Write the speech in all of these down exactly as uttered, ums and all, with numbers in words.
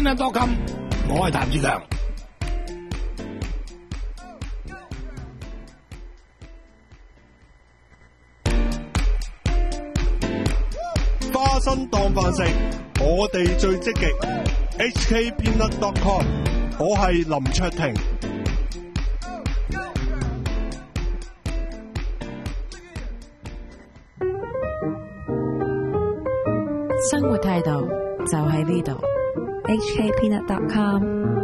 peanut dot com， 我係譚志強。 花生當飯食，我哋最積極。H K peanut dot com， 我係林卓廷。 生活態度就喺呢度。H K peanut dot com。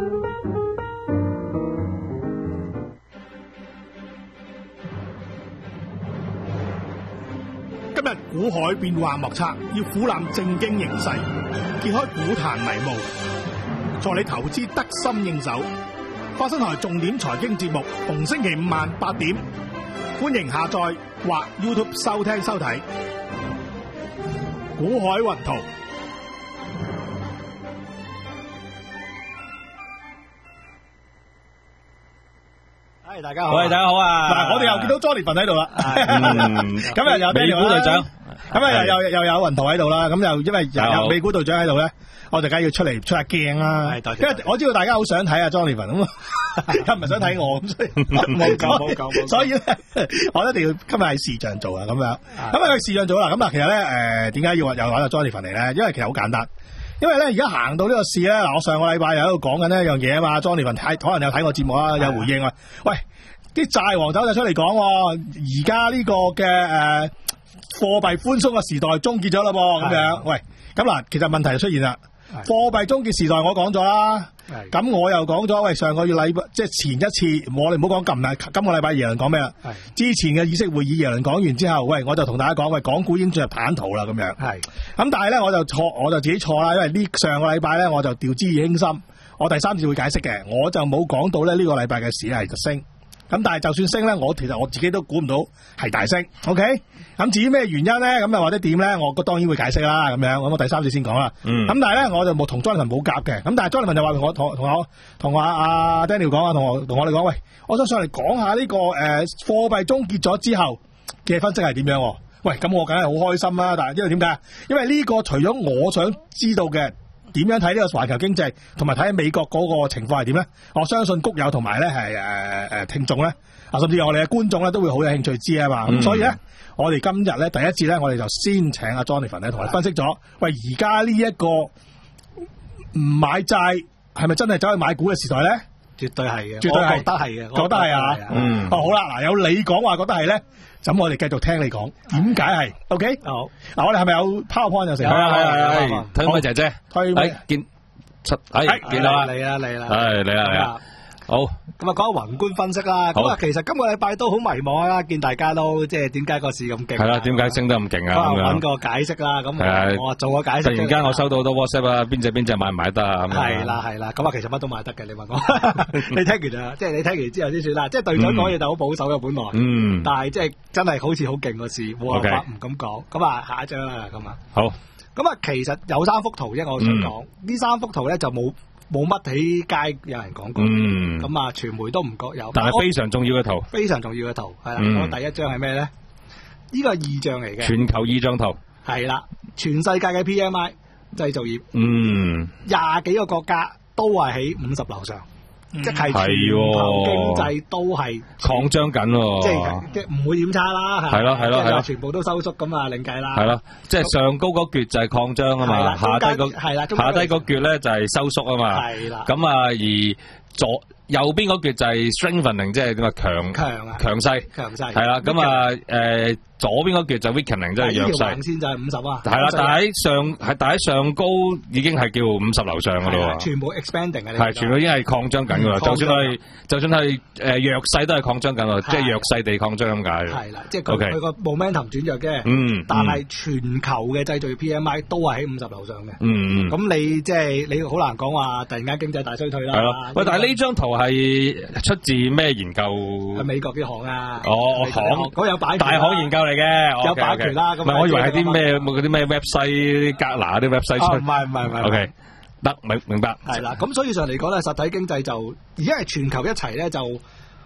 今日股海變幻莫測，要俯瞰正經形勢，揭開股壇迷霧，助你投資得心應手。花生台重點財經節目，逢星期五晚八點，歡迎下載或 YouTube 收聽收睇。股海雲圖。 係大家好， 喂，大家好啊！ 嗱，我哋又見到 Jonathan 喺度啦。今日有美股隊長， 咁啊又又又有雲圖喺度啦。咁又因為有美股隊長喺度咧，我哋梗係要出嚟出下鏡啦。因為我知道大家好想睇啊 Jonathan 咁，又唔係想睇我咁，所以冇講冇講。所以咧，我一定要今日係視像做啊咁樣。咁啊，視像做啦。咁啊，其實咧誒，點解要話又揾阿 Jonathan 嚟咧？因為其實好簡單。因為咧，而家行到呢個市咧，嗱，我上個禮拜又喺度講緊呢一樣嘢啊嘛 ，Jonathan 睇可能有睇我節目啦，有回應啊。喂，啲債王走就出嚟講，而家呢個嘅誒貨幣寬鬆嘅時代終結咗啦噃，咁樣。喂，咁嗱，其實問題就出現啦。貨幣終結時代我講咗啦，咁我又講咗，喂，上個月禮拜即係前一次，我哋唔好講今日，今個禮拜耶倫講咩啦？之前嘅議息會議耶倫講完之後，喂，我就同大家講，喂，港股已經進入坦途啦，咁樣。係，咁但係咧，我就錯，我就自己錯啦，因為呢上個禮拜咧，我就調之以輕心，我第三次會解釋嘅，我就冇講到咧呢個禮拜嘅市係升。咁但係就算升咧，我其實我自己都估唔到係大升 ，OK？ 咁至於咩原因咧，咁又或者點咧，我當然會解釋啦，咁樣，咁我第三次先講啦。嗯。咁但係咧，我就冇同 Jonathan 冇夾嘅，咁但係 Jonathan 就話同我同同我同阿阿 Daniel 講啊，同我同我哋講，喂，我想上嚟講下呢、這個誒、呃、貨幣終結咗之後嘅分析係點樣？喂，咁我梗係好開心啦，但係因為點解？因為呢個除咗我想知道嘅。點樣睇呢個環球經濟，同埋睇美國嗰個情況係點咧？我相信谷友同埋咧係誒誒聽眾咧，啊甚至我哋嘅觀眾咧都會好有興趣知啊嘛。咁、嗯、所以咧，我哋今日咧第一節咧，我哋就先請阿 Jonathan 咧同我哋分析咗，喂，而家呢一個唔買債係咪真係走去買股嘅時代咧？ 絕對係嘅， 絕對係， 覺得係嘅， 覺得係啊。嗯，哦好啦，嗱有你講話覺得係咧。咁我哋繼續聽你講，點解係 ？OK，好，嗱我哋係咪有 PowerPoint 有成？ 係啊係啊係啊，推妹姐姐，推妹見出，係見到啦， 嚟啦嚟啦， 係嚟啦嚟啦。好， 咁啊講宏觀分析啦。咁啊其實今個禮拜都好迷茫啊，見大家都即係點解個市咁勁？ 係啦，點解升得咁勁啊？咁樣揾個解釋啦。咁我做個解釋。 突然間我收到好多 WhatsApp 啊，邊隻邊隻買唔買得啊？ 係啦係啦，咁啊其實乜都買得嘅，你問我。你聽完啊，即係你聽完之後先算啦。即係隊長講嘢就好保守嘅本來。嗯。但係即係真係好似好勁個市，冇辦法唔咁講。咁啊下一張啦，咁啊。好。咁啊其實有三幅圖啫，我想講呢三幅圖咧就冇。冇乜喺街有人講過，咁啊傳媒都唔覺有， 但係非常重要嘅圖， 非常重要嘅圖係啦。咁、嗯、第一張係咩咧？呢個係異象嚟嘅， 全球異象圖係啦，全世界嘅 P M I 製造業，嗯，廿幾個國家都係喺五十樓上。嗯、即係全球經濟都係擴張緊喎， 即係即係唔會點差啦，係咯係咯係咯，全部都收縮咁啊，另計啦， 係咯，即係上高嗰橛就係擴張啊嘛，下低個係啦，下低嗰橛咧就係收縮啊嘛，係啦，咁啊而左右邊嗰橛就係 strengthening， 即係點啊強強啊強勢強勢係啦，咁啊誒。左邊嗰橛就 weakening 即係弱勢， 線就係五十啊。 係啦，但係喺上係但喺上高已經係叫五十樓上噶咯喎。 全部 expanding 嘅， 係全部已經係擴張緊噶啦。就算係就算係誒弱勢都係擴張緊喎，即係弱勢地擴張咁解。 係啦，即係佢佢個 momentum 轉弱嘅。嗯。但係全球嘅製造業 P M I 都係喺五十樓上嘅。嗯嗯。咁你即係你好難講話突然間經濟大衰退啦。係咯。喂， 但係呢張圖係出自咩研究？ 係美國啲行啊。 哦，行嗰有擺大行研究嚟嘅， 有版權啦。咁唔係，我以為係啲咩嗰啲咩 website 格拿啲 website 出。 唔係唔係唔係。 O K，得明明白。 係啦，咁所以上嚟講咧，實體經濟就而家係全球一齊咧就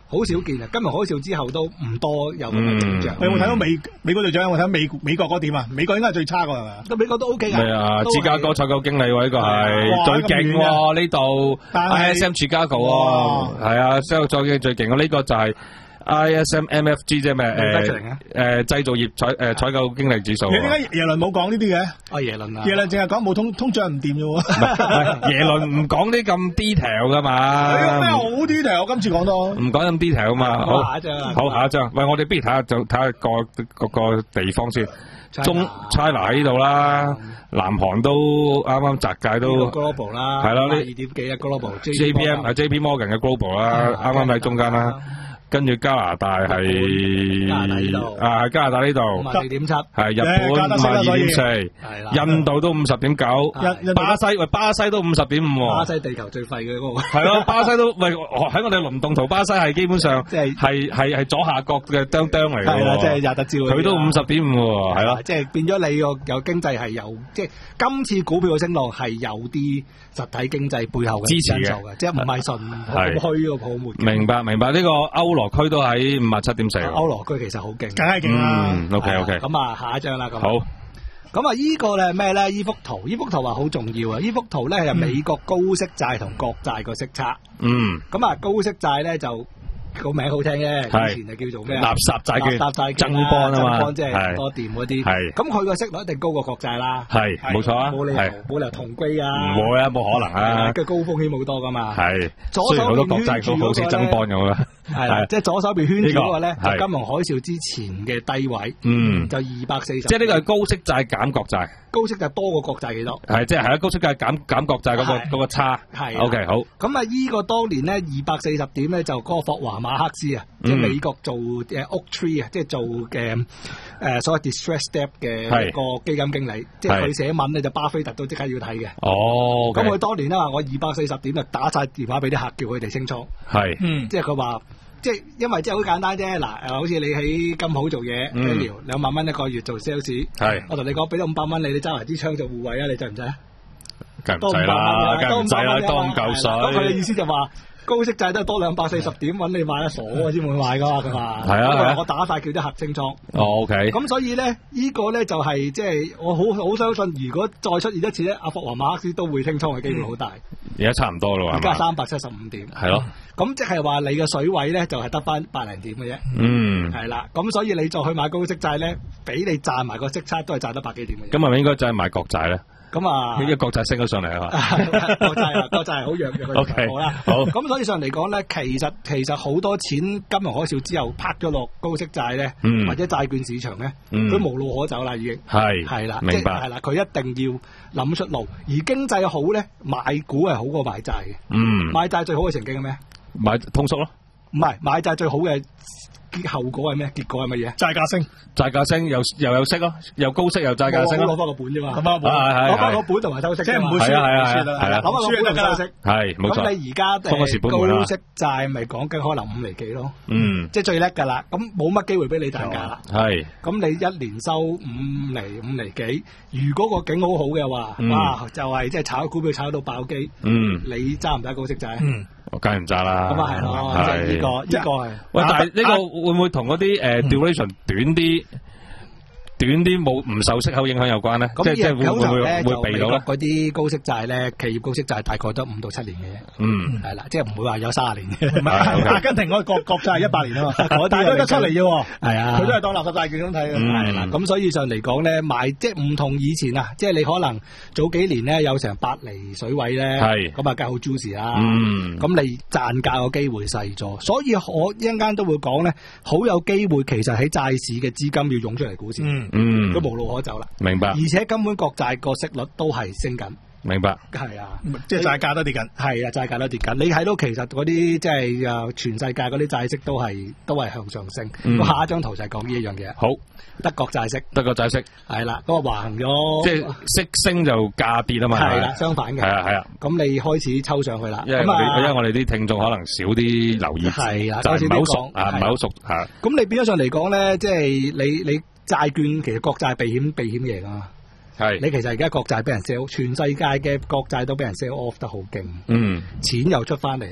好少見啊！金融海嘯之後都唔多有咁嘅現象。 你有冇睇到美美國隊長？有冇睇到美美國嗰點啊？美國應該係最差㗎係咪？ 咁美國都 OK 㗎。 係啊，芝加哥採購經理喎，呢個係最勁喎呢度 I S M 芝加哥喎，係啊，所有採購最勁嘅呢個就係。I S M M F G 即係咩？誒誒，製造業採誒採購經理指數。 你點解耶倫冇講呢啲嘅？ 啊耶倫啊， 耶倫淨係講冇通通脹唔掂啫喎。 耶倫唔講啲咁 detail 噶嘛。 你有咩好 detail？我今次講多。唔講咁 detail 啊嘛。好， 下一張。 好，下一張。喂，我哋不如睇下就睇下個個個地方先。中 China 喺呢度啦，南韓都啱啱擲界都。 Global 啦。 係啦，呢二點幾啊 Global。 J P M 係 J P Morgan 嘅 Global 啦，啱啱喺中間啦。跟住加拿大係啊，加拿大呢度五十四點七， 係日本五十二點四，印度都五十點九，巴西喂巴西都五十點五， 巴西地球最廢嘅嗰個係咯，巴西都喂喺我哋輪動圖，巴西係基本上即係係係係左下角嘅釘釘嚟嘅， 係啦，即係廿得招， 佢都五十點五，係咯， 即係變咗你個有經濟係有，即係今次股票嘅升浪係有啲實體經濟背後嘅支持嘅， 即係唔係純咁虛個泡沫。 明白明白，呢個歐羅區都喺五十七點四。 歐羅區其實好勁， 梗係勁啦。 嗯 OK OK。 咁啊，下一張啦。咁好。 咁啊，依個咧咩咧？依幅圖，依幅圖話好重要啊！依幅圖咧係美國高息債同國債個息差。嗯。咁啊，高息債咧就個名好聽啫，以前就叫做咩？垃圾債券。垃圾債券。增邦啊嘛。即係多掂嗰啲。係。咁佢個息率一定高過國債啦。係。冇錯啊。冇理由冇理由同歸啊。唔會啊，冇可能啊。嘅高風險好多噶嘛。係。雖然好多國債都好似增邦咁啦。係啦，即係左手邊圈住嗰個咧，就金融海嘯之前嘅低位，嗯，就二百四十。即係呢個係高息債減國債，高息債多過國債幾多？係，即係係啊，高息債減減國債嗰個嗰個差。係。O K，好。咁啊，依個當年咧二百四十點咧，就嗰個霍華馬克斯啊，即係美國做誒 Oaktree 啊，即係做嘅誒所謂 distress debt 嘅個基金經理，即係佢寫文咧就巴菲特都即刻要睇嘅。哦。咁佢當年咧話我二百四十點就打晒電話俾啲客，叫佢哋清倉。係。嗯。即係佢話。即係因為即係好簡單啫，嗱誒，好似你喺金好做嘢，一條兩萬蚊一個月做 sales， 係，我同你講俾咗五百蚊你，你揸埋支槍做護衛啊，你制唔制啊？ 梗唔制啦，梗唔制啦，當嚿水。 咁佢嘅意思就話高息債都係多兩百四十點揾你買啊，傻啊先會買噶嘛，佢話。係啊係啊。我打晒叫啲客清倉。哦 OK。咁所以咧，呢個咧就係即係我好好相信，如果再出現一次咧，阿霍華馬克斯都會清倉嘅機會好大。而家差唔多啦，而家三百七十五點。係咯。咁即係話你嘅水位咧就係得翻百零點嘅啫，嗯，係啦，咁所以你再去買高息債咧，俾你賺埋個息差都係賺得百幾點嘅。咁係咪應該就係買國債咧？咁啊，呢啲國債升咗上嚟啊嘛，國債啊，國債係好弱嘅。O K， 好啦，好。咁所以上嚟講咧，其實其實好多錢金融海嘯之後拍咗落高息債咧，嗯、或者債券市場咧，佢、嗯、無路可走啦，已經係係啦，明白係啦，佢一定要諗出路。而經濟好咧，買股係好過買債嘅。嗯，買債最好嘅情景係咩？買通縮咯，唔係買債最好嘅後果係咩？結果係乜嘢？債價升，債價升又又有息咯，又高息又債價升，攞翻個本啫嘛，攞翻個本同埋收息，即係唔會輸，係啊係啊係啊，攞翻個本同收息，係冇錯。咁你而家高息債咪講緊可能五厘幾咯，嗯，即係最叻噶啦，咁冇乜機會俾你賺價啦，係。咁你一年收五厘五厘幾，如果個景好好嘅話，哇，就係即係炒股票炒到爆機，嗯，你揸唔揸高息債？嗯。我梗係唔揸啦，咁啊係咯，即係呢個呢個係。喂，但係呢個會唔會同嗰啲誒 duration 短啲、短啲冇唔受息口影響有關咧？即係即係會唔會會避到咧？嗰啲高息債咧，企業高息債大概得五到七年嘅啫。嗯，係啦，即係唔會話有卅年嘅。唔係，阿根廷嗰個國國債一百年啊嘛，嗰啲都得出嚟啫。係啊，佢都係當垃圾債券咁睇嘅。係啦，咁所以上嚟講咧，買即係唔同以前啊，即係你可能早幾年咧有成八厘水位咧，係咁啊，梗係好 juicy 啦。嗯，咁你賺價個機會細咗，所以我一陣間都會講咧，好有機會其實喺債市嘅資金要湧出嚟股市。嗯。嗯，都無路可走啦。明白。而且根本國債個息率都係升緊。明白。係啊，即係債價都跌緊。係啊，債價都跌緊。你睇到其實嗰啲即係誒全世界嗰啲債息都係都係向上升。嗯。下一張圖就係講呢一樣嘢。好。德國債息。德國債息。係啦，嗰個橫咗。即係息升就價跌啊嘛。係啦，相反嘅。係啊係啊。咁你開始抽上去啦。因為因為我哋啲聽眾可能少啲留意。係啦，就唔係好熟啊，唔係好熟嚇。咁你變咗上嚟講咧，即係你你。債券其實國債避險避險嘢噶嘛，係你其實而家國債俾人 sell，全世界嘅國債都俾人 sell off 得好勁，嗯，錢又出翻嚟啊，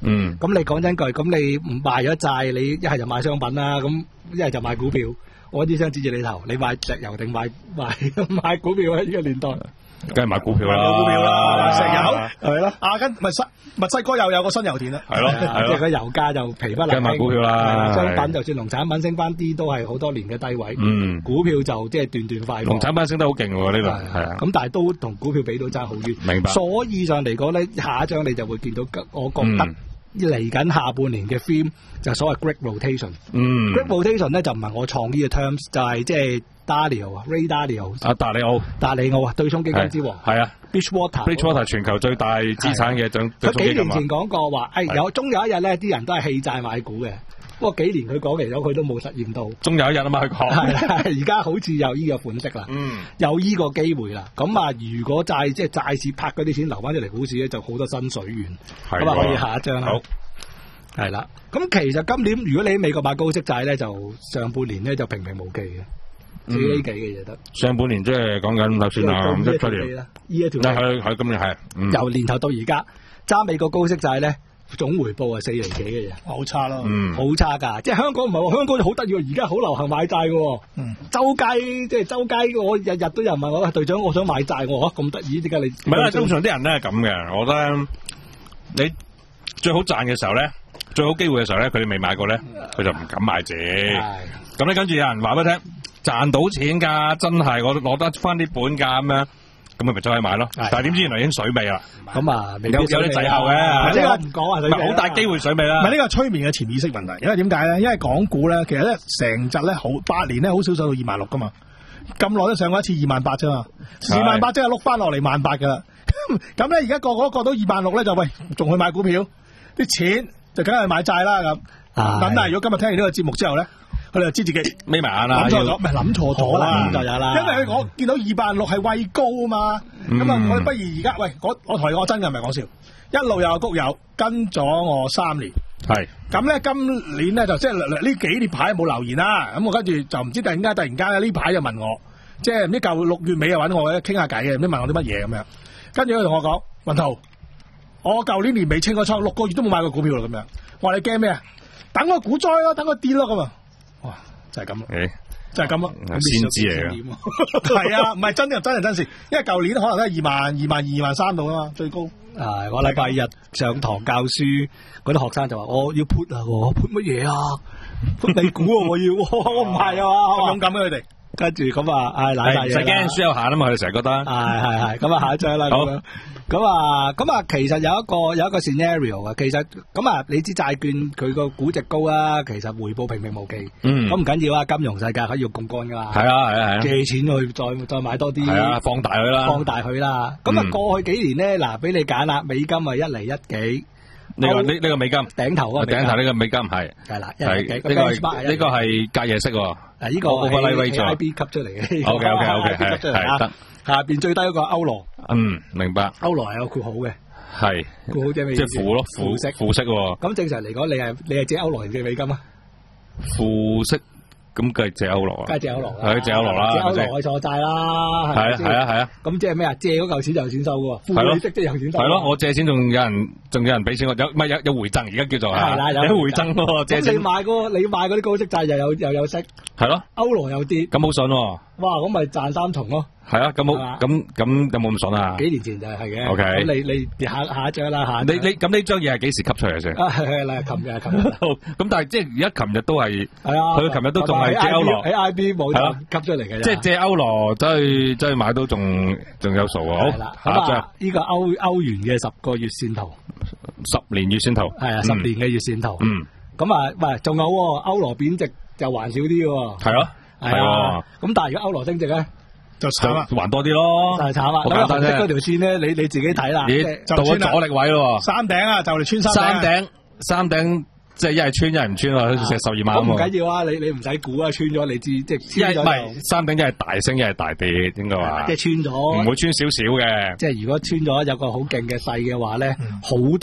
嗯。 咁你講真句，咁你唔賣咗債，你一係就買商品啦，咁一係就買股票。我啲想指住你頭，你買石油定買買買股票啊？呢個年代， 梗係買股票啦， 買股票啦，石油係咯，阿根墨西墨西哥又有個新油田啦， 係咯， 即係個油價就疲不能。 梗係買股票啦， 商品就算農產品升翻啲，都係好多年嘅低位。 嗯， 股票就即係斷斷快。 農產品升得好勁喎，呢個係啊。 咁但係都同股票比到爭好遠。 明白。 所以上嚟講咧，下一張你就會見到，我覺得。嚟緊下半年嘅 theme 就係所謂 Great Rotation。嗯 ，Great Rotation 咧就唔係我創呢個 terms，就係即係 Dalio 啊 ，Ray Dalio 啊，達里奧， 達里奧啊，對沖基金之王。係啊 ，Bridgewater，Bridgewater 全球最大資產嘅總對沖基金。 佢幾年前講過話，誒有終有一日咧，啲人都係棄債買股嘅。不過幾年佢講嚟咗，佢都冇實驗到。終有一日啊嘛，佢講。係而家好似有呢個款式啦，嗯，有呢個機會啦。咁啊，如果債即係債市拍嗰啲錢流翻出嚟股市咧，就好多新水源。咁啊，可以下一張啦。好。係啦，咁其實今年如果你喺美國買高息債咧，就上半年咧就平平無奇嘅，自己幾嘅嘢得。上半年即係講緊頭先啊，五一七年啦，呢一條係係今年係由年頭到而家揸美國高息債咧，總回報係四厘幾嘅嘢，好差咯，嗯，好差噶。即係香港唔係話香港就好得意喎，而家好流行買債嘅，嗯，周街即係周街，我日日都有人問我隊長，我想買債，我話咁得意，點解你？唔係啦，通常啲人咧係咁嘅，我覺得你最好賺嘅時候咧。最好機會嘅時候咧，佢哋未買過咧，佢就唔敢買住。咁咧跟住有人話俾你聽，賺到錢噶，真係我攞得翻啲本噶咁樣，咁咪咪再去買咯。但係點知原來已經水尾啦。咁啊，有有啲滯後嘅，即係我唔講啊，唔係好大機會水尾啦。唔係呢個催眠嘅潛意識問題，因為點解咧？因為港股咧，其實咧成隻咧好八年咧好少上到二萬六噶嘛，咁耐都上過一次二萬八啫嘛，二萬八即係碌翻落嚟萬八噶啦。咁咧而家個個都過到二萬六咧，就喂仲去買股票，啲錢。就梗係買債啦咁，咁但係如果今日聽完呢個節目之後咧，佢哋就知自己眯埋眼啦，諗錯咗，唔係諗錯咗啦，就有啦。因為我見到二百六係位高啊嘛，咁啊、嗯，我不如而家喂，我我同你講真嘅唔係講笑，一路有谷友跟咗我三年，係咁咧，今年咧就即係呢幾年排冇留言啦，咁我跟住就唔知突然間突然間咧呢排就問我，即係唔知舊六月尾又揾我咧傾下偈嘅，唔知問我啲乜嘢咁樣，跟住佢同我講，雲濤。我舊年年尾清個倉，六個月都冇買過股票啦，咁樣。我話你驚咩啊？等個股災咯，等個跌咯，咁啊。哇，就係咁咯，就係咁咯，先知嚟嘅。係啊，唔係真嘅，真係真事。因為舊年可能都係二萬、二萬二、二萬三度啊嘛，最高。係我禮拜日上堂教書，嗰啲學生就話：我要 put 啊，我 put 乜嘢啊 ？put 美股啊，我要，我唔係啊嘛，勇敢咩佢哋？跟住咁啊，唉，嗱嗱嘢。唔使驚，輸有限啊嘛，佢哋成日覺得。係係係，咁啊，下一張啦。好。咁啊，咁啊，其實有一個有一個 scenario 啊，其實咁啊，你知債券佢個估值高啊，其實回報平平無奇。嗯。咁唔緊要啊，金融世界可以用槓桿噶嘛。係啊係啊係啊。借錢去再再買多啲。係啊，放大佢啦。放大佢啦。咁啊，過去幾年咧，嗱，俾你揀啦，美金啊一厘一幾。呢個呢呢個美金。頂頭啊。頂頭呢個美金係。係啦。係。呢個係呢個係隔夜息。嗱，呢個係 I B 吸出嚟嘅。O K O K O K 係係得。下邊最低嗰個歐羅，嗯，明白。歐羅係有括號嘅，係括號即係咩意思？即係負咯，負息，負息。咁正常嚟講，你係你係借歐羅定借美金啊？負息，咁梗係借歐羅啊？梗係借歐羅，係借歐羅啦，借歐羅係錯債啦。係啊係啊係啊。咁即係咩啊？借嗰嚿錢就有錢收嘅，負利息即係有錢收。係咯，我借錢仲有人仲有人俾錢我，有唔係有有回贈，而家叫做係啦，有回贈咯。借錢你買嗰你買嗰啲高息債又有又有息，係咯，歐羅又跌，咁好筍。哇，咁咪賺三重咯。係啊，咁冇咁咁有冇咁筍啊？幾年前就係嘅。O K，咁你你下下一張啦吓。你你咁呢張嘢係幾時吸出嚟先？啊係係啦，琴日琴日。咁但係即係而家琴日都係，係啊，佢琴日都仲係借歐羅喺 I B 冇係咯吸出嚟嘅。即係借歐羅走去走去買都仲仲有數啊！好，下一張呢個歐歐元嘅十個月線圖，十年月線圖係啊，十年嘅月線圖。嗯。咁啊，喂，仲有歐羅貶值就還少啲嘅。係咯。係啊，咁但係如果歐羅升值咧，就慘啦，還多啲咯，就係慘啦。咁紅色嗰條線咧，你你自己睇啦，到咗阻力位咯。山頂啊，就嚟穿山頂。山頂，山頂即係一係穿一係唔穿啊，成十二萬。咁唔緊要啊，你你唔使估啊，穿咗你知即係穿咗。唔係山頂一係大升一係大跌，應該話。即係穿咗，唔會穿少少嘅。即係如果穿咗有個好勁嘅勢嘅話咧，好多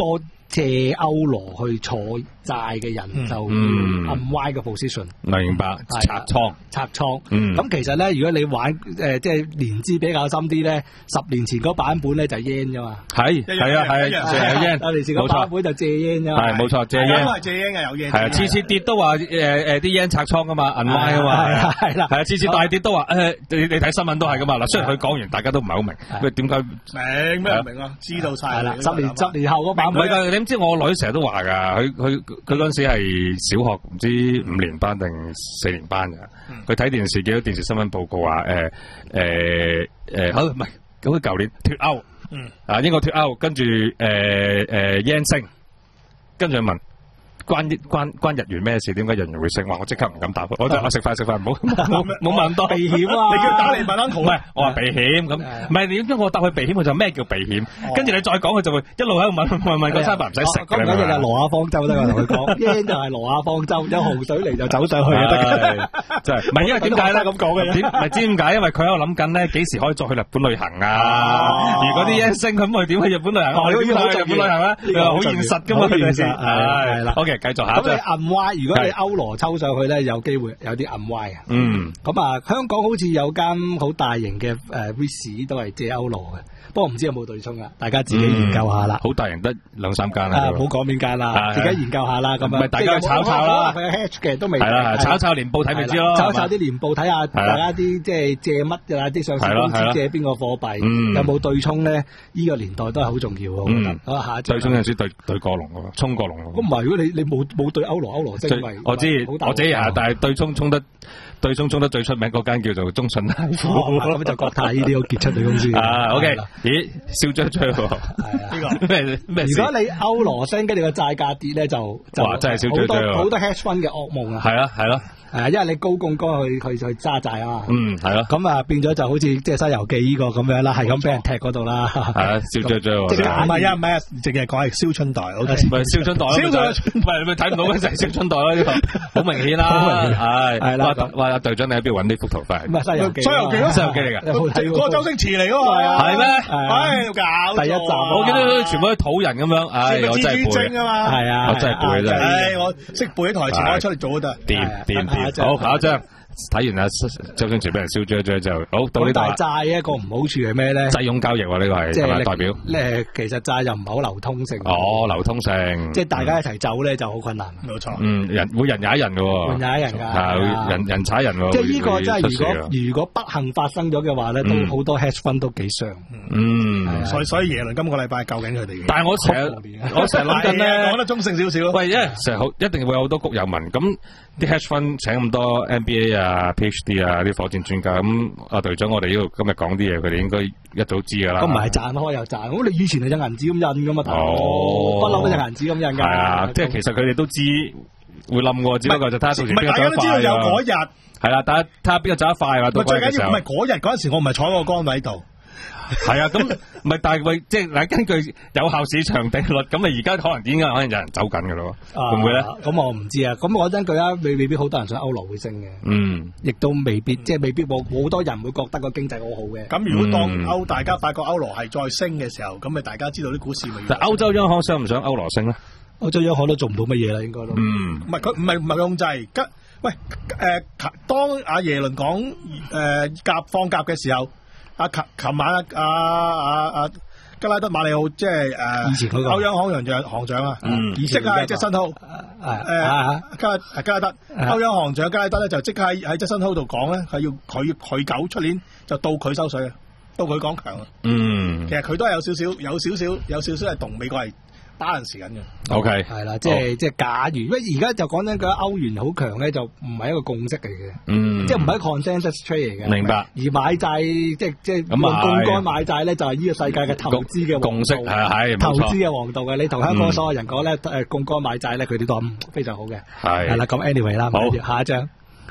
借歐羅去坐債嘅人就 unwind 嘅 position， 明白，拆倉拆倉。咁、 嗯、 其實咧，如果你玩誒即係年資比較深啲咧，十年前嗰版本咧就係 yen 啫嘛。係係啊係啊，係 yen。十年前嗰版本就借 yen 啫嘛。係冇錯，借 yen。都係借 yen 嘅有 yen。係啊，次次跌都話誒誒啲 yen 拆倉噶嘛 ，unwind 啊嘛。係啦，係啊，次次大跌都話誒，你你睇新聞都係噶嘛。嗱，雖然佢講完，大家都唔係好明，佢點解明咩唔明啊？知道晒啦。 十年十年後嗰版本。 唔係㗎，你唔知我女成日都話㗎，佢佢佢嗰陣時係小學唔知五年班定四年班㗎。佢睇電視見到電視新聞報告話誒誒誒，好唔係咁佢舊年脱歐，嗯啊英國脱歐，跟住誒誒 yen 升，跟住問。關關關日元咩事？點解日元會升？話我即刻唔敢答，我就我食飯食飯，唔好冇冇問咁多。 避險啊！ 你叫打嚟問啱圖。 唔係，我話避險咁，唔係點解我答佢避險？佢就咩叫避險？跟住你再講，佢就會一路喺度問問問個餐飯唔使食。 咁嗰隻就羅亞方舟得，我同佢講，yen就係羅亞方舟，有洪水嚟就走上去就得。 真係唔係因為點解咧？咁講嘅點？唔係知點解？因為佢喺度諗緊咧，幾時可以再去日本旅行啊？如果啲 yen 升，咁佢點去日本旅行？我要去日本旅行咧，呢個好現實噶嘛，係咪先？係啦。OK。繼續下， 咁你暗歪，如果你歐羅抽上去咧，有機會有啲暗歪啊。 嗯， 咁啊，香港好似有間好大型嘅誒 R E I T 都係借歐羅嘅，不過唔知有冇對沖啊？大家自己研究下啦。 好大型得兩三間啦， 唔好講邊間啦，自己研究下啦。咁啊， 大家炒炒啦， 佢有 hedge 嘅都未。 係啦，炒炒年報睇咪知咯。 炒炒啲年報睇下，大家啲即係借乜㗎啦？啲上市公司借邊個貨幣，有冇對沖咧？呢個年代都係好重要，我覺得。好，下一張。對沖有陣時對對過龍喎，衝過龍喎。咁唔係，如果你你冇冇對歐羅，歐羅升為， 我知我知啊，但係對沖沖得對沖沖得最出名嗰間叫做中信泰富， 咁就國泰呢啲好傑出嘅公司啊。OK，咦，燒張張喎，呢個咩咩？ 如果你歐羅升，跟住個債價跌咧，就就哇，真係燒張張喎， 好多 hedge fund 嘅噩夢啊。 係啊，係咯。 誒，因為你高槓桿去去去揸債啊嘛， 嗯，係咯， 咁啊變咗就好似即係《西遊記》呢個咁樣啦，係咁俾人踢嗰度啦， 係啊，燒張張， 唔係啊，唔係啊，淨係講係燒春袋，O K， 唔係燒春袋，燒春，唔係咪睇唔到咩就係燒春袋咯？呢個好明顯啦，係係啦，話阿隊長你喺邊度搵呢幅圖翻？ 唔係《西遊記》， 《西遊記》咯，《西遊記》嚟噶，嗰個周星馳嚟噶嘛？ 係咩？ 唉，搞第一集， 我見到全部都土人咁樣，唉，我真係背啊嘛， 係啊， 我真係背真係， 唉，我識背啲台詞，我出嚟做都得， 掂掂掂，好下一張。睇完啊，周星馳俾人燒咗咗就好到呢度。 但係債一個唔好處係咩咧？ 債用交易喎，呢個係係咪代表？ 咧其實債又唔係好流通性。 哦，流通性。 即係大家一齊走咧就好困難。 冇錯。 嗯，人會人踩人嘅喎。 人踩人㗎。 係人人踩人喎。 即係呢個真係如果如果不幸發生咗嘅話咧，都好多 hedge fund 都幾傷。 嗯。 所以所以耶倫今個禮拜救緊佢哋。 但係我成日我成日諗緊咧， 講得中性少少。 喂，因為成日好一定會有好多谷友問咁。啲 hedge fund 請咁多 M B A 啊、P H D 啊啲火箭專家，咁阿隊長我哋呢度今日講啲嘢，佢哋應該一早知㗎啦。咁唔係賺開又賺，咁你以前係印銀紙咁印㗎嘛？哦，不嬲都印銀紙咁印㗎。係啊，即係其實佢哋都知會冧喎，只不過就睇下到時邊個走得快。大家都知道有嗰日。係啦，睇下睇下邊個走得快啊！到嗰陣時候。唔係嗰日嗰陣時，我唔係坐喺個崗位度。係啊，咁唔係，但係喂，即係根據有效市場定律，咁啊而家可能點解可能有人走緊㗎咯？會唔會咧？咁我唔知啊。咁我真句啊，未未必好多人想歐羅會升嘅。嗯，亦都未必，即係未必冇好多人會覺得個經濟好好嘅。咁如果當歐大家發覺歐羅係再升嘅時候，咁咪大家知道啲股市咪？但歐洲央行想唔想歐羅升咧？歐洲央行都做唔到乜嘢啦，應該都。嗯，唔係佢唔係唔係控制。喂，誒，當阿耶倫講誒鴿放鴿嘅時候。阿琴琴晚阿阿阿阿加拉德馬里奧即係誒，以前嗰個歐央行行長行長啊，即係即係新濤誒加加拉德歐央行長加拉德咧就即刻喺喺質詢號度講咧，係要佢佢九出年就到佢收水啊，到佢講強啊。嗯，其實佢都係有少少有少少有少少係同美國係balance緊嘅。O K 係啦，即係即係假如，因為而家就講緊佢歐元好強咧，就唔係一個共識嚟嘅。嗯，即係唔係 consensus trade 嚟嘅。明白。而買債即係即係用槓桿買債咧，就係呢個世界嘅投資嘅共識係係投資嘅王道嘅。你同香港所有人講咧，誒槓桿買債咧，佢哋都非常好嘅。係係啦，咁 anyway 啦，好下一張。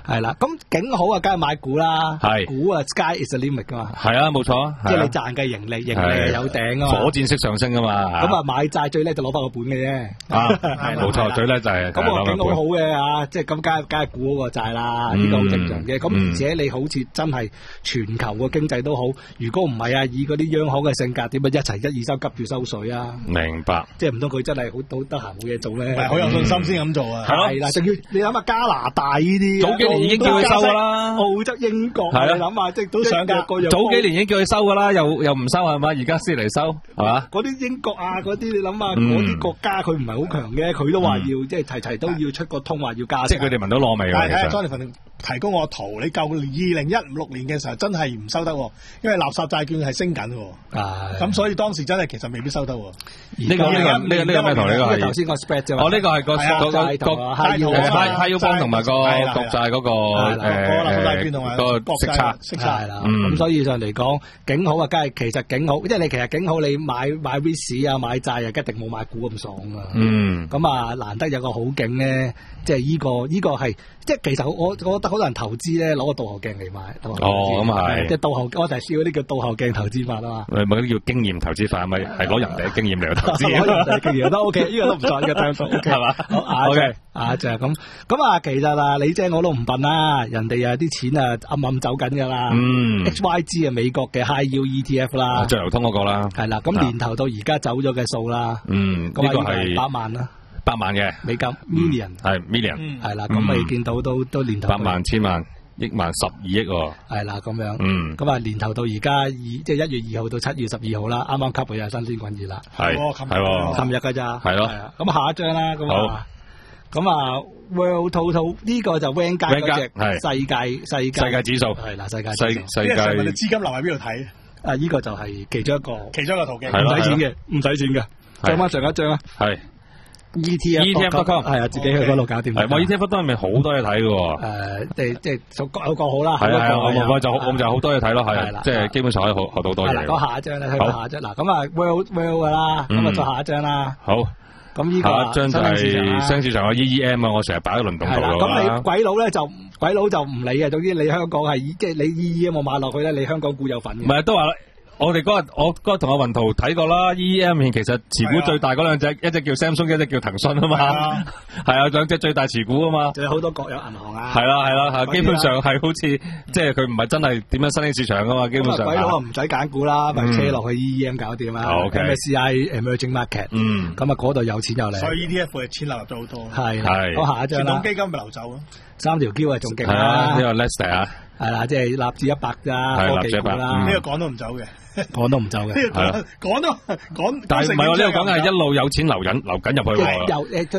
係啦，咁景好啊，梗係買股啦， 係股啊 Sky is the limit 噶嘛， 係啊，冇錯， 即係你賺嘅盈利，盈利係有頂啊嘛， 火箭式上升啊嘛， 咁啊買債最叻就攞翻個本嘅啫， 啊，冇錯，最叻就係咁我景好好嘅啊，即係咁梗係梗係估嗰個債啦，呢個好正常嘅，咁而且你好似真係全球個經濟都好，如果唔係啊，以嗰啲央行嘅性格，點解一齊一二三急住收水啊？ 明白， 即係唔通佢真係好好得閒冇嘢做咧？ 係好有信心先咁做啊！ 係啦，仲要你諗下加拿大呢啲， 早幾年已經叫佢收噶啦， 澳洲、英國，係你諗下即係都想㗎。 早幾年已經叫佢收噶啦，又又唔收係嘛？而家先嚟收係嘛？ 嗰啲英國啊，嗰啲你諗下，嗰啲國家佢唔係好強嘅，佢都話要即係齊齊都要出個通話要加息， 即係佢哋聞到攞味㗎。 睇下 Jonathan 提供我個圖，你舊年二零一五六年嘅時候真係唔收得，因為垃圾債券係升緊，咁所以當時真係其實未必收得。呢個呢個呢個呢個咩圖？呢個係頭先個 spread 啫。 哦，呢個係個個個 high yield bond 同埋個國債嗰個誒個息差息差係啦。咁所以上嚟講，景好啊，梗係其實景好，即係你其實景好，你買買 risk 啊，買債啊，一定冇買股咁爽啊。嗯。咁啊，難得有個好景咧，即係依個依個係，即係其實我我覺得好多人投資咧，攞個倒後鏡嚟買。 哦，咁係。 即係倒後，我就係試嗰啲叫倒後鏡投資法啊嘛。 咪嗰啲叫經驗投資法，咪係攞人哋嘅經驗嚟投資。 攞人哋嘅經驗都 OK，呢個都唔錯，呢個聽數 OK 係嘛？好 OK 啊，就係咁。咁啊，其實啊，你姐我都唔笨啦，人哋啊啲錢啊暗暗走緊㗎啦。嗯。H Y G 啊，美國嘅 High Yield E T F 啦。 最流通嗰個啦。係啦，咁年頭到而家走咗嘅數啦。嗯。呢個係八萬啦。 八萬嘅美金 million 係 million 係啦，咁你見到都都年頭八萬千萬億萬十二億喎， 係啦咁樣，嗯，咁啊年頭到而家二即係一月二號到七月十二號啦，啱啱吸嘅又新鮮滾熱啦， 係係琴日㗎咋， 係咯， 咁下一張啦，咁啊，咁啊 World Total 呢個就 Vanguard 嗰隻世界世界世界指數係啦，世界世世界資金流喺邊度睇？ 啊，呢個就係其中一個其中一個途徑， 唔使錢嘅，唔使錢嘅，再翻上一張啊，係。E T F dot com 係啊，自己去嗰度搞掂。 係，我 E T F dot com 咪好多嘢睇嘅。 誒，即係即係各有各好啦。 係啊，我我就我就好多嘢睇咯，係即係基本上可以學學到多嘢。 講下一張咧，睇下一張。嗱，咁啊，World World 噶啦，咁啊，再下一張啦。 好。咁呢個下一張就係新興市場嘅 E E M 啊，我成日擺喺輪動圖㗎。 咁你鬼佬咧就鬼佬就唔理嘅，總之你香港係即係你 E E M 我買落去咧，你香港股有份嘅。 唔係都話。我哋嗰日我嗰日同阿雲圖睇過啦 ，E E M 其實持股最大嗰兩隻，一隻叫 Samsung， 一隻叫騰訊啊嘛，係啊，兩隻最大持股啊嘛， 仲有好多國有銀行啊， 係啦係啦係，基本上係好似即係佢唔係真係點樣新興市場噶嘛，基本上。 鬼佬唔使揀股啦，咪車落去 E E M 搞掂啦 ，M S C I Emerging Market， 嗯，咁啊嗰度有錢有嚟， 所以 E T F 嘅錢流入咗好多， 係係，講下一張啦， 傳統基金咪流走咯， 三條橋啊仲勁啦，呢個 Lester 啊， 係啦，即係納指一百咋，科技股啦， 呢個講都唔走嘅。 講都唔走嘅， 講都講， 但係唔係我呢個講係一路有錢流緊流緊入去喎。 由誒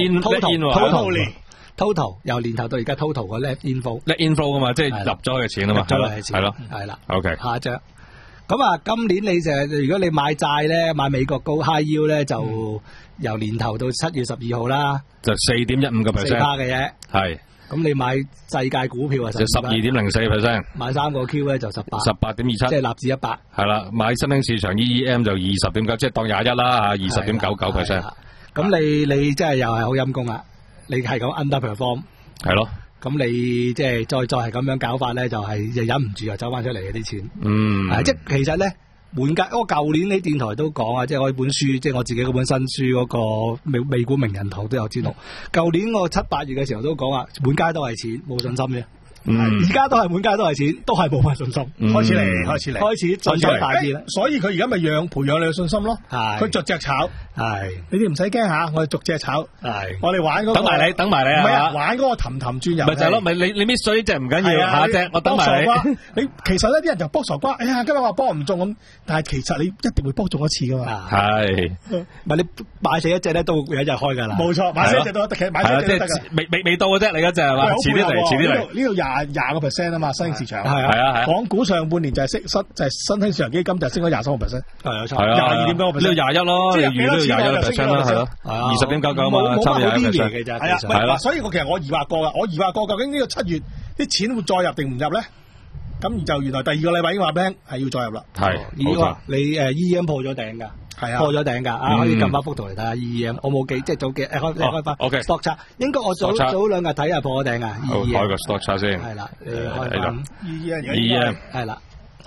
total total 由年頭到而家 total 個 net inflow，net inflow 啊嘛，即係入咗嘅錢啊嘛， 係咯， 係啦。 OK， 下一張。咁啊，今年你就如果你買債咧，買美國高 high yield 咧，就由年頭到七月十二號啦， 就四點一五個 percent 四趴嘅嘢， 係。 咁你買世界股票啊， 就十二點零四 percent， 買三個 Q 咧就十八， 十八點二七， 即係納指一百。 係啦，買新興市場 E E M 就二十點九，即係當廿一啦嚇，二十點九九 percent。 咁你你即係又係好陰功啦，你係咁 underperform。 係咯。 咁你即係再再係咁樣搞法咧，就係就忍唔住又走翻出嚟嘅啲錢。 嗯。 即係其實咧。滿街，我舊年喺電台都講啊，即係我本書，即係我自己嗰本新書嗰個美美股名人堂都有知道。舊年我七八月嘅時候都講啊，滿街都係錢，冇信心嘅。而、嗯、家都係滿街都係錢，都係冇乜信心。 嗯、開始嚟，開始嚟， 開始進取大啲啦。 所以佢而家咪養培養你嘅信心咯。係，佢逐隻炒。係，你哋唔使驚吓，我哋逐隻炒。係，我哋玩嗰、那個。等埋你，等埋你啊！唔係啊，玩嗰個氹氹轉遊。咪就係咯，咪你你搣水呢隻唔緊要，下隻我等埋你。你其實呢啲人就卜傻瓜，哎呀，今日話卜唔中咁，但係其實你一定會卜中一次噶嘛。係， 咪你買死一隻咧，都會有一日開噶啦。 冇錯，買死一隻都得，其實買死一隻都得噶。 未未未到嘅啫，你嗰隻係嘛？遲啲嚟，遲啲嚟。 呢度廿廿個 percent 啊嘛，新興市場。 係啊係啊。港股上半年就係升新就係新興市場基金就升咗廿三個 percent。係有錯。廿二點九個 percent。呢度廿一咯，你預都要廿一個 percent 啦，係咯。二十點九九嘛，差唔多廿一個 percent 嘅咋。係啊，係啦。所以我其實我疑惑過噶，我疑惑過究竟呢個七月啲錢會再入定唔入咧？咁就原來第二個禮拜已經話俾你聽係要再入啦。係， 冇錯。 你誒 E M 破咗頂㗎。 係啊， 破咗頂㗎，啊可以撳翻幅圖嚟睇下 E E M， 我冇記，即係早幾誒開開翻 stock chart， 應該我早早兩日睇下破咗頂啊 ，E E M， 開個 stock chart 先， 係啦，你開翻 E E M，E E M 係啦，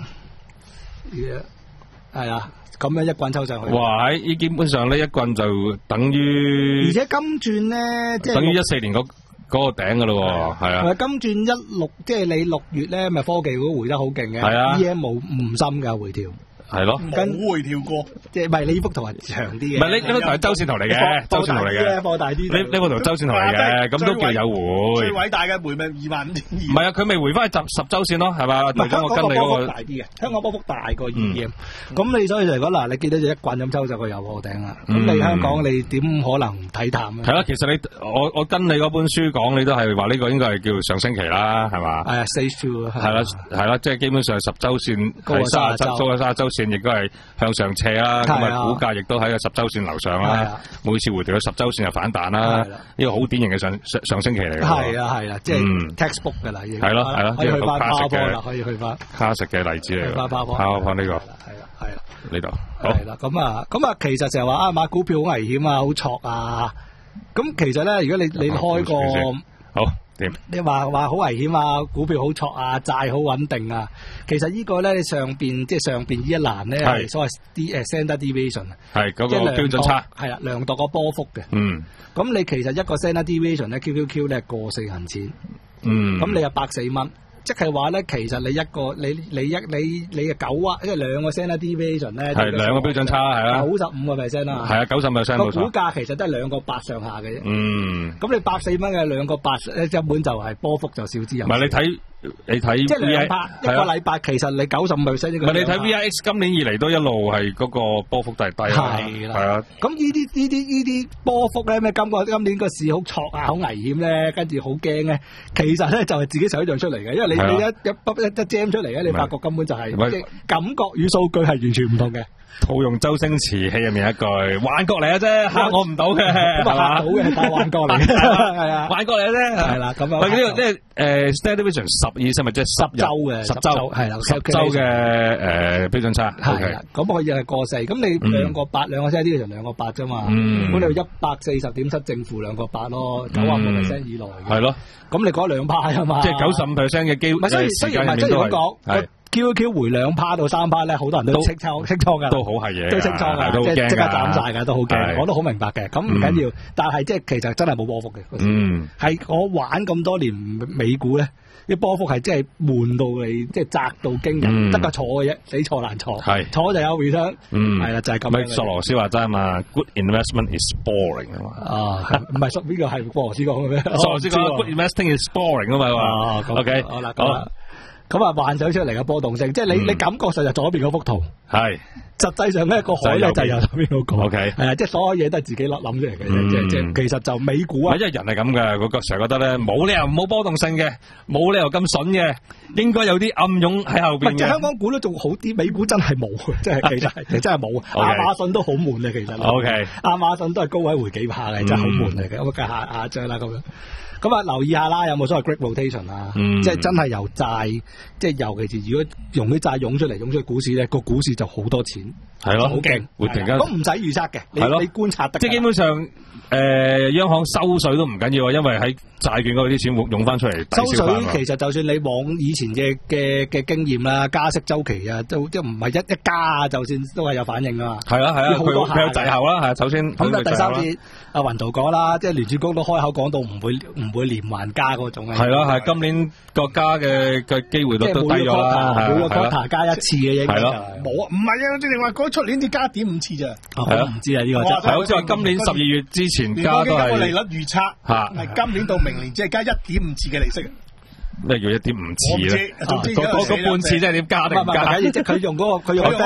係啦。咁樣一棍抽上去， 哇！喺基本上呢一棍就等於， 而且金鑽咧，即係等於一四年嗰嗰個頂噶咯，係啊。 金鑽一六，即係你六月咧，咪科技股回得好勁嘅， 係啊 ，E M 冇唔深噶回調。 係咯， 冇回調過， 即係唔係呢幅圖係長啲嘅？ 唔係呢呢幅圖係周線圖嚟嘅，周線圖嚟嘅， 放大啲。 呢呢幅圖周線圖嚟嘅，咁都叫有回。 最偉大嘅回咪二萬五千二。 唔係啊，佢未回翻去十十周線咯，係嘛？ 唔係香港個波幅大啲嘅，香港波幅大過 E M。咁你所以嚟講嗱，你見到就一棍咁抽就佢又破頂啦。咁你香港你點可能睇淡咧？ 係啦，其實你我我跟你嗰本書講，你都係話呢個應該係叫上升期啦，係嘛？ 係啊，stage two 係啦係啦，即係基本上十周線係卅周，高過卅周線，亦都係向上斜啦，咁啊股價亦都喺個十周線樓上啦，每次回調到十周線就反彈啦，呢個好典型嘅上上上升期嚟嘅。 係啊係啊，即係 textbook 嘅啦，已經係咯係咯， 可以去翻卡食嘅，可以去翻卡食嘅例子嚟嘅。 翻翻翻呢個係啦係啦呢度係啦，咁啊咁啊，其實成日話啊買股票好危險啊，好挫啊，咁其實咧，如果你你開個好。 你話話好危險啊，股票好挫啊，債好穩定啊，其實呢個咧上邊即係上邊呢一欄咧係所謂啲誒 standard deviation， 係嗰個標準差，係啦，量度個波幅嘅。嗯，咁你其實一個 standard deviation 咧 ，Q Q Q 咧過四銀錢。嗯，咁你有百四蚊。即係話咧，其實你一個你你一你你嘅九啊，即係兩個 standard deviation 咧，係兩個標準差係啦，九十五個 percent 啦，係啊，九十 percent 個股價其實都係兩個八上下嘅啫。嗯，咁你百四蚊嘅兩個八，一本就係波幅就少之又少。唔係你睇你睇，即係兩百一個禮拜，其實你九十五 percent 呢個。唔係你睇 V I X 今年以嚟都一路係嗰個波幅都係低啦，係啦，係啊。咁呢啲呢啲呢啲波幅咧，咩今個今年個市好挫啊，好危險咧，跟住好驚咧，其實咧就係自己想象出嚟嘅，因為你。你一一筆一一 jam 出嚟咧，你發覺根本就係即係感覺與數據係完全唔同嘅。套用周星馳戲入面一句幻覺嚟嘅啫，嚇我唔到嘅，咁啊嚇到嘅係幻覺嚟，係啊，幻覺嚟嘅啫，係啦，咁啊。喂，呢個即係誒 standard deviation 十二先咪即係十週嘅十週係啦，十週嘅誒標準差係啦，咁可以係過四，咁你兩個八兩個 standard deviation 兩個八啫嘛，咁你一百四十點七正負兩個八咯，九啊五 percent 以內嘅係咯，咁你講兩派啊嘛，即係九十五 percent 嘅機會，雖然雖然唔係雖然咁講。Q Q 回兩趴到三趴咧，好多人都清倉清倉噶，都好係嘢，都清倉噶，即係即刻斬晒噶，都好驚，我都好明白嘅。咁唔緊要，但係即係其實真係冇波幅嘅。嗯，係我玩咁多年美股咧，啲波幅係真係悶到你，即係窄到驚人，得個坐嘅啫，死坐難坐，係坐就有 return。嗯，係啦，就係咁。咪索羅斯話齋嘛 ，good investment is boring 啊嘛。啊，唔係索呢個係索羅斯講嘅咩？索羅斯講 good investing is boring 啊嘛。哦，OK，好啦，好啦。咁啊，幻想出嚟嘅波動性，即係你、嗯、你感覺上就左邊嗰幅圖，係實際上咧個海咧就右邊嗰個，OK，係啊，即係所有嘢都係自己諗諗出嚟嘅，嗯、即係即係其實就美股啊，因為人係咁嘅，我成日覺得咧冇理由冇波動性嘅，冇理由咁筍嘅，應該有啲暗湧喺後邊。即係香港股都仲好啲，美股真係冇，即係其實係其實真係冇。亞馬遜都好悶嘅，其實 ，OK，亞馬遜都係高位回幾下嘅，真係好悶嚟嘅。咁啊，下下張啦咁樣。咁啊，留意下啦，有冇所謂 great rotation 啊？嗯、即係真係由債，即係尤其是如果用啲債湧出嚟，湧出去股市咧，個股市就好多錢，係咯，好勁，會突然間。咁唔使預測嘅，你你觀察得。即係基本上，誒、呃，央行收水都唔緊要啊，因為喺債券嗰啲錢會湧翻出嚟。收水其實就算你往以前嘅嘅嘅經驗啦，加息週期啊，都即係唔係一一加啊，就算都係有反應啊。係啊係啊，佢佢有滯後啦，係首先。咁啊，第三次阿雲圖講啦，即係聯儲局都開口講到唔會唔會連環加嗰種。係咯係，今年國家嘅嘅機會率都低咗啦，每個 quarter 加一次嘅應該係咯。冇啊，唔係啊，即係話嗰出年至加點五次咋。係咯，唔知啊呢個真係。好似話今年十二月之前加都係。個利率預測係今年到明年只係加一點五次嘅利息。咩叫一點五次咧？嗰個半次即係點加定唔加？即係佢用嗰個佢用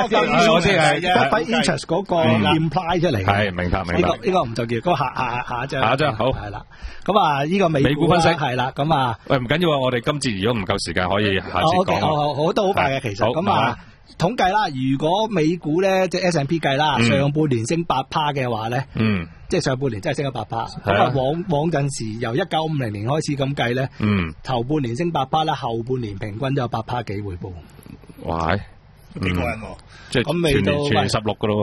debt interest 嗰個 imply 出嚟。係明白明白。呢個呢個唔就叫嗰個下下下一張。下一張好係啦。咁啊，呢個美股分析係啦。咁啊，喂唔緊要啊，我哋今次如果唔夠時間，可以下次講。好好好，都好快嘅其實。咁啊，統計啦，如果美股咧即係 S and P 計啦，上半年升八趴嘅話咧，嗯。即係上半年真係升咗八趴，咁啊往往陣時由一九五零年開始咁計咧，嗯，頭半年升八趴啦，後半年平均都有八趴幾回報。哇，幾過癮喎！即係全年全年十六噶咯喎。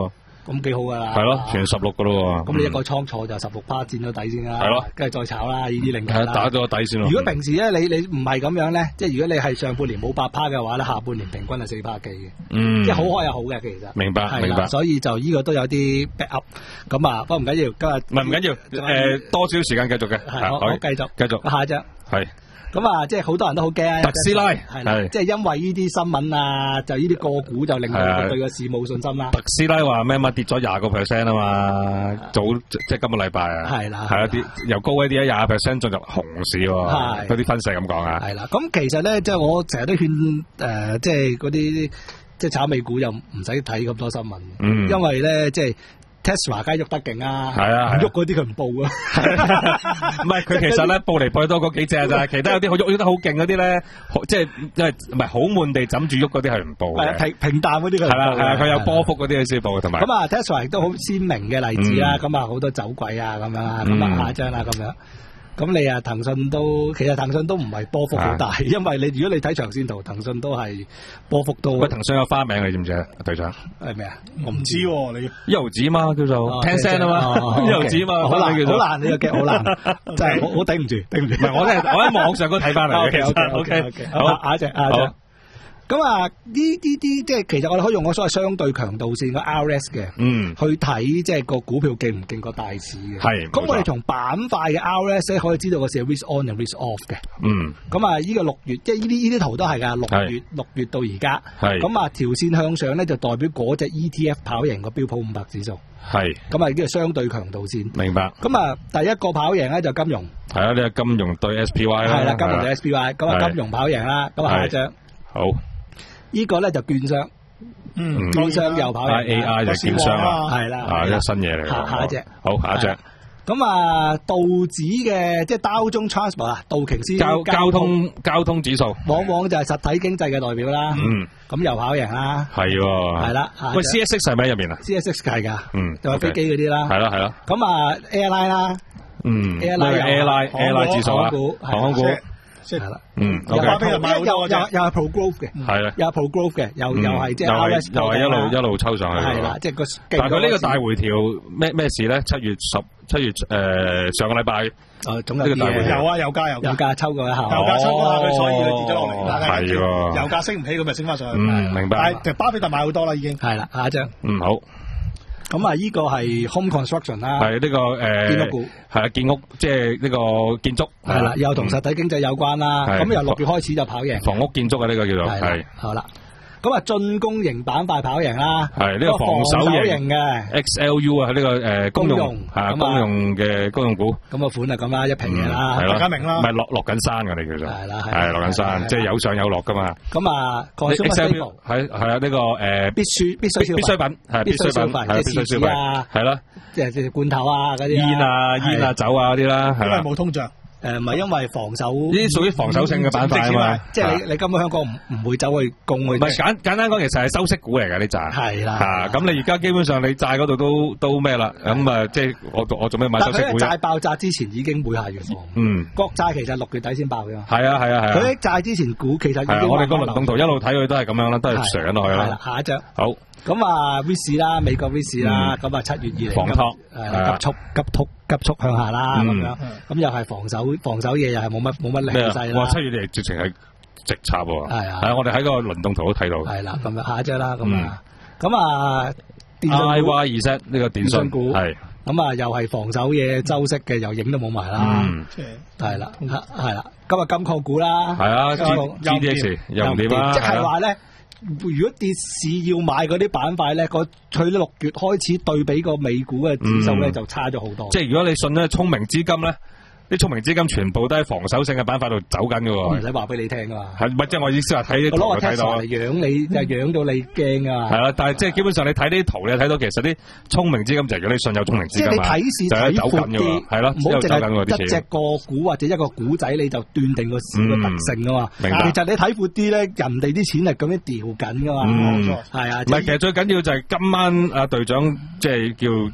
咁幾好噶啦。 係咯，全十六噶咯。 咁你一個倉坐就十六趴佔咗底先啦。 係咯， 跟住再炒啦，呢啲零頭啦。 打咗個底先咯。 如果平時咧，你你唔係咁樣咧，即係如果你係上半年冇八趴嘅話咧，下半年平均係四趴幾嘅。嗯，即係好開又好嘅，其實。明白，明白。所以就呢個都有啲 back up。咁啊，不過唔緊要，今日唔係唔緊要，誒，多少時間繼續嘅。 係，我我繼續， 繼續。 下一隻。係。咁啊，即係好多人都好驚特斯拉， 係啦，即係因為呢啲新聞啊，就呢啲個股就令到佢對個市冇信心啦。 特斯拉話咩嘛，跌咗廿個 percent 啊嘛，早即係今個禮拜啊，係啦，係啊，跌由高位跌咗廿 percent 進入熊市喎，嗰啲分析咁講啊。係啦， 咁其實咧，即係我成日都勸誒，即係嗰啲即係炒美股又唔使睇咁多新聞，嗯，因為咧即係。Tesla 梗係喐得勁啊，係啊，喐嗰啲佢唔報啊， 唔係佢其實咧報嚟報去多嗰幾隻咋，其他有啲好喐喐得好勁嗰啲咧，即係因為唔係好悶地枕住喐嗰啲係唔報嘅， 平平淡嗰啲佢係啦係啦，佢有波幅嗰啲佢先報同埋。 咁啊 Tesla 亦都好鮮明嘅例子啦，咁啊好多走鬼啊咁樣啊，咁啊下一張啦咁樣。咁你啊，騰訊都其實騰訊都唔係波幅好大，啊、因為你如果你睇長線圖，騰訊都係波幅都。 喂，騰訊有花名你知唔知啊，隊長？ 係咩啊？ 我唔知喎，你一毫子嘛叫做 Tencent 啊嘛，一毫子嘛， 好難好難，呢個劇好難，真係我我頂唔住，頂唔住。唔係我真係我喺網上都睇翻嚟嘅。O K O K 好，下一隻下一隻。咁啊，呢啲啲即係其實我哋可以用個所謂相對強度線個 R S 嘅，嗯，去睇即係個股票勁唔勁個大市嘅。係。咁我哋從板塊嘅 R S 咧可以知道個市係 risk on 定 risk off 嘅。嗯。咁啊，呢個六月即係呢啲呢啲圖都係㗎，六月六月到而家。係。咁啊，條線向上咧就代表嗰隻 E T F 跑贏個標普五百指數。係。咁啊，呢個相對強度線。明白。咁啊，第一個跑贏咧就金融。係啊，呢個金融對 S P Y 啦。係啦，金融對 S P Y。咁啊，金融跑贏啦。咁啊，下一張。好。呢個咧就券商，嗯，券商又跑贏 A I 就券商啦，係啦，啊，一個新嘢嚟。下下一隻，好，下一隻。咁啊，道指嘅即係道中 Transport 啊，道瓊斯交交通交通指數，往往就係實體經濟嘅代表啦。嗯，咁又跑贏啦。係喎。係啦。喂 ，C S X 係咪喺入面啊 ？C S X 係㗎。嗯。就係飛機嗰啲啦。係啦係啦。咁啊 ，Airline 啦。嗯。Airline Airline Airline 指數啦。航空股。係啦，嗯，又又又又係 pro growth 嘅，係啦，又係 pro growth 嘅，又又係即係 R S，又係一路一路抽上去，係啦，即係個。但係佢呢個大回調咩咩事咧？七月十七月誒上個禮拜，誒總有啲嘢，有啊有加有加，有價抽過一下，有價抽過佢，所以佢跌咗落嚟，係喎，油價升唔起，咁咪升翻上去，嗯，明白。但係巴菲特買好多啦，已經係啦，下一張，嗯好。咁啊，呢個係 home construction 啦，係呢個誒建屋股，係啊建屋，即係呢個建築，係啦，又同實體經濟有關啦。咁由六月開始就跑贏房屋建築啊，呢個叫做係好啦。咁啊，進攻型板塊跑贏啦，係呢個防守型嘅 X L U 啊，呢個誒公用吓公用嘅公用股。咁個款啊咁啦，一平嘢啦，大家明啦，唔係落落緊山噶，你叫做係啦，係落緊山，即係有上有落噶嘛。咁啊 ，X L U 係係啊，呢個誒必須必須必需品係必需品係必需消費係啦，即係即係罐頭啊嗰啲煙啊煙啊酒啊嗰啲啦，因為冇通脹。誒，唔係因為防守呢啲屬於防守性嘅板塊啊嘛，即係你你根本香港唔唔會走去供佢。唔係簡簡單講，其實係收息股嚟㗎呢扎。係啦，吓咁你而家基本上你債嗰度都都咩啦？咁啊，即係我我做咩買收息股？但係債爆炸之前已經會下月放。嗯，國債其實六月底先爆嘅。係啊係啊係啊。佢喺債之前股其實已經我哋個輪動圖一路睇佢都係咁樣啦，都係上緊落去啦。係啦，下一張。好。咁啊 ，VIX 啦，美國 VIX 啦，咁啊七月以嚟防托誒急速急速急速向下啦，咁樣，咁又係防守防守嘢，又係冇乜冇乜力勢啦。哇，七月嚟直情係直插喎。係啊，係啊，我哋喺個輪動圖都睇到。係啦，咁啊下一張啦，咁啊，咁啊，I Y 二 set 呢個電信股係，咁啊又係防守嘢，周息嘅又影都冇埋啦。係啦，係啦，今日金礦股啦，係啊 ，G D X 又唔掂啦，即係話咧。如果跌市要買嗰啲板塊咧，個去到六月開始對比個美股嘅指數咧，就差咗好多。即係如果你信咧聰明資金咧，啲聰明資金全部都喺防守性嘅板塊度走緊㗎喎。唔使話俾你聽㗎嘛。係咪即係我意思話睇啲圖就睇到。我攞個 Tesla 嚟養你，就養到你驚啊！係啊，但係即係基本上你睇啲圖，你睇到其實啲聰明資金就係如果你信有聰明資金，即係你睇市睇闊啲，係咯，唔好淨係一隻個股或者一個股仔你就斷定個市嘅特性啊嘛。明白。其實你睇闊啲咧，人哋啲錢係咁樣調緊㗎嘛。冇錯。係啊。唔係，其實最緊要就係今晚阿隊長即係叫。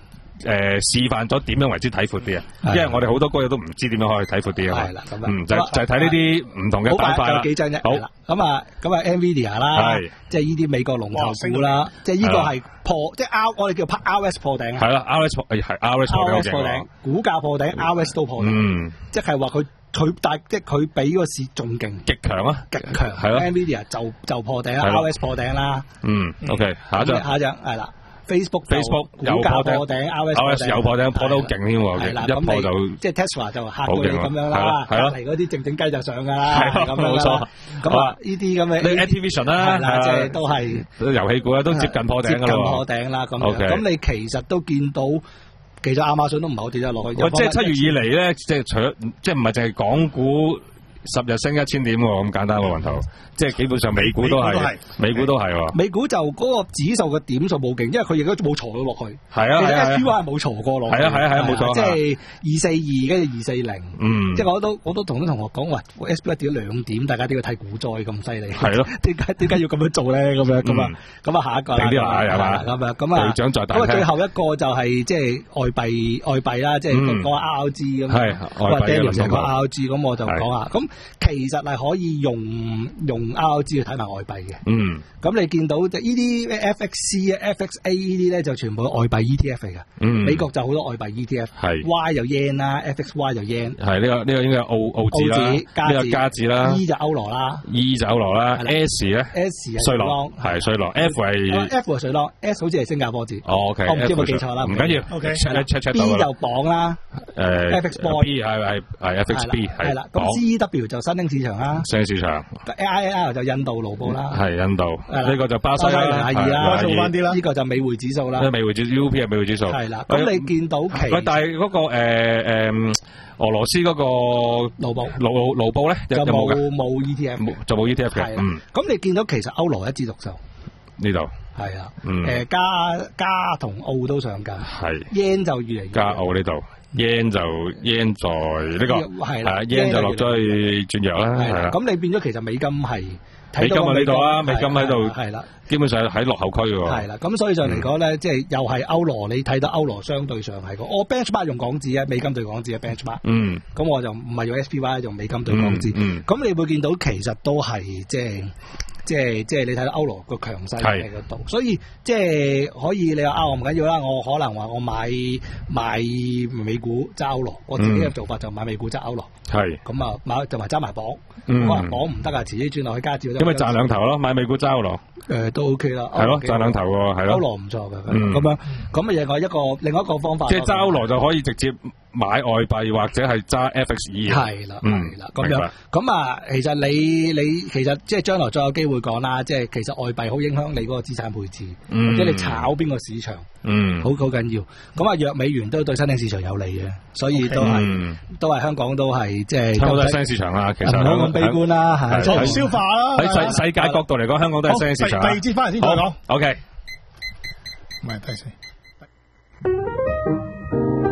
示範咗點樣為之睇闊啲啊，因為我哋好多歌友都唔知點樣可以睇闊啲啊。係啦，咁嗯就就係睇呢啲唔同嘅板塊啦。 幾張啫？好咁啊，咁啊 Nvidia 啦，即係呢啲美國龍頭股啦，即係呢個係破，即係 R 我哋叫 R S 破頂啊。 係啦 ，R S 破係 R S 破頂， 破頂，股價破頂 ，R S 都破頂。嗯，即係話佢。佢大即係佢比個市仲勁， 極強啊， 極強係咯。Nvidia 就就破頂啦 ，R S 破頂啦。 嗯 ，OK， 下一張， 下一張係啦。Facebook Facebook 又破頂 ，R S 又破頂，破得好勁添喎。一破就即係 Tesla 就嚇到你咁樣啦。係咯，嚟嗰啲靜靜雞就上㗎啦。 係咯，冇錯。 咁啊，呢啲咁嘅， 你 Activision 啦， 即係都係遊戲股咧，都接近破頂㗎啦。 接近破頂啦，咁樣。咁你其實都見到。其實亞馬遜都唔係好跌得落去。 喂，即係七月以嚟咧，即係除咗即係唔係淨係港股十日升一千點喎，咁簡單喎，雲頭。即係基本上美股都係，美股都係喎。 美股就嗰個指數嘅點數冇勁，因為佢亦都冇挫到落去。 係啊， 其實 F P Y 係冇挫過落去。 係啊係啊係啊，冇錯。 即係二四二跟住二四零。 嗯。 即係我都我都同啲同學講話 ，S P Y 跌咗兩點，大家都要睇股災咁犀利。 係咯。 點解點解要咁樣做咧？咁樣咁啊咁啊，下一個啦。 定啲啦，係嘛？ 咁啊咁啊。 隊長在大廳。 咁啊，最後一個就係即係外幣外幣啦，即係嗰個 R G 咁。 係外幣嘅成個 R G 咁，我就講下。咁其實係可以用用 R G 去睇埋外幣嘅。 嗯， 咁你見到就呢啲 F X C 啊、F X A 呢啲咧就全部外幣 E T F 嚟㗎。 嗯， 美國就好多外幣 E T F。係 Y 就 yen 啦 ，F X Y 就 yen。係呢個呢個應該係澳澳紙啦，呢個加紙啦。 E 就歐羅啦 ，E 就歐羅啦 ，S 咧 S 係瑞郎，係瑞郎 ，F 係 F 係瑞郎 ，S 好似係新加坡紙。 哦 ，OK， 我唔知有冇記錯啦。 唔緊要 ，OK，check check check 到 B 就磅啦， 誒 F X boy B 係係係 F X B 係啦。咁 C W 就新興市場啦， 新興市場。 I L 就印度盧布啦， 係印度。呢個就巴西啦， 亞爾啦， 做翻啲啦。 呢個就美匯指數啦， 美匯指 U P 係美匯指數。 係啦，咁你見到其喂，但係嗰個誒誒俄羅斯嗰個盧布盧盧布咧就冇冇 E T F， 就冇 E T F 嘅。嗯，咁你見到其實歐羅一枝獨秀呢度係啊，誒加加同澳都上緊， 係 yen 就越嚟越加澳呢度。yen 就 yen 在呢個係啦 yen 就落咗去轉弱啦，係啦。咁你變咗其實美金係美金喺呢度啦，美金喺度係啦， 基本上喺落後區喎。 係啦，咁所以上嚟講咧，即係又係歐羅，你睇到歐羅相對上係個，我 benchmark 用港紙啊，美金對港紙嘅 benchmark。嗯。咁我就唔係用 S P Y，用美金對港紙。嗯。咁你會見到其實都係即係。即係即係你睇到歐羅個強勢喺嗰度，所以即係可以你話啊，我唔緊要啦，我可能話我買買美股揸歐羅，我自己嘅做法就買美股揸歐羅。係咁啊，買就埋揸埋磅，可能磅唔得啊，遲啲轉落去加紙。 咁咪賺兩頭咯，買美股揸歐羅。 誒，都 OK 啦。係咯，賺兩頭喎，係咯。 歐羅唔錯嘅，咁樣咁啊，另外一個另外一個方法。 即係揸歐羅就可以直接買外幣或者係揸 F X E。 係啦，係啦，咁樣咁啊，其實你你其實即係將來再有機會講啦，即係其實外幣好影響你嗰個資產配置，或者你炒邊個市場，嗯，好好緊要。咁啊，弱美元都對新興市場有利嘅，所以都係都係香港都係即係。香港都係新興市場啦，其實唔好咁悲觀啦，係再消化啦。 喺世世界角度嚟講，香港都係新興市場。 第二節翻嚟先再講。 OK， 唔係第四。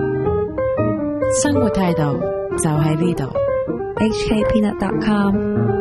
生活態度就喺呢度。H K Peanut dot com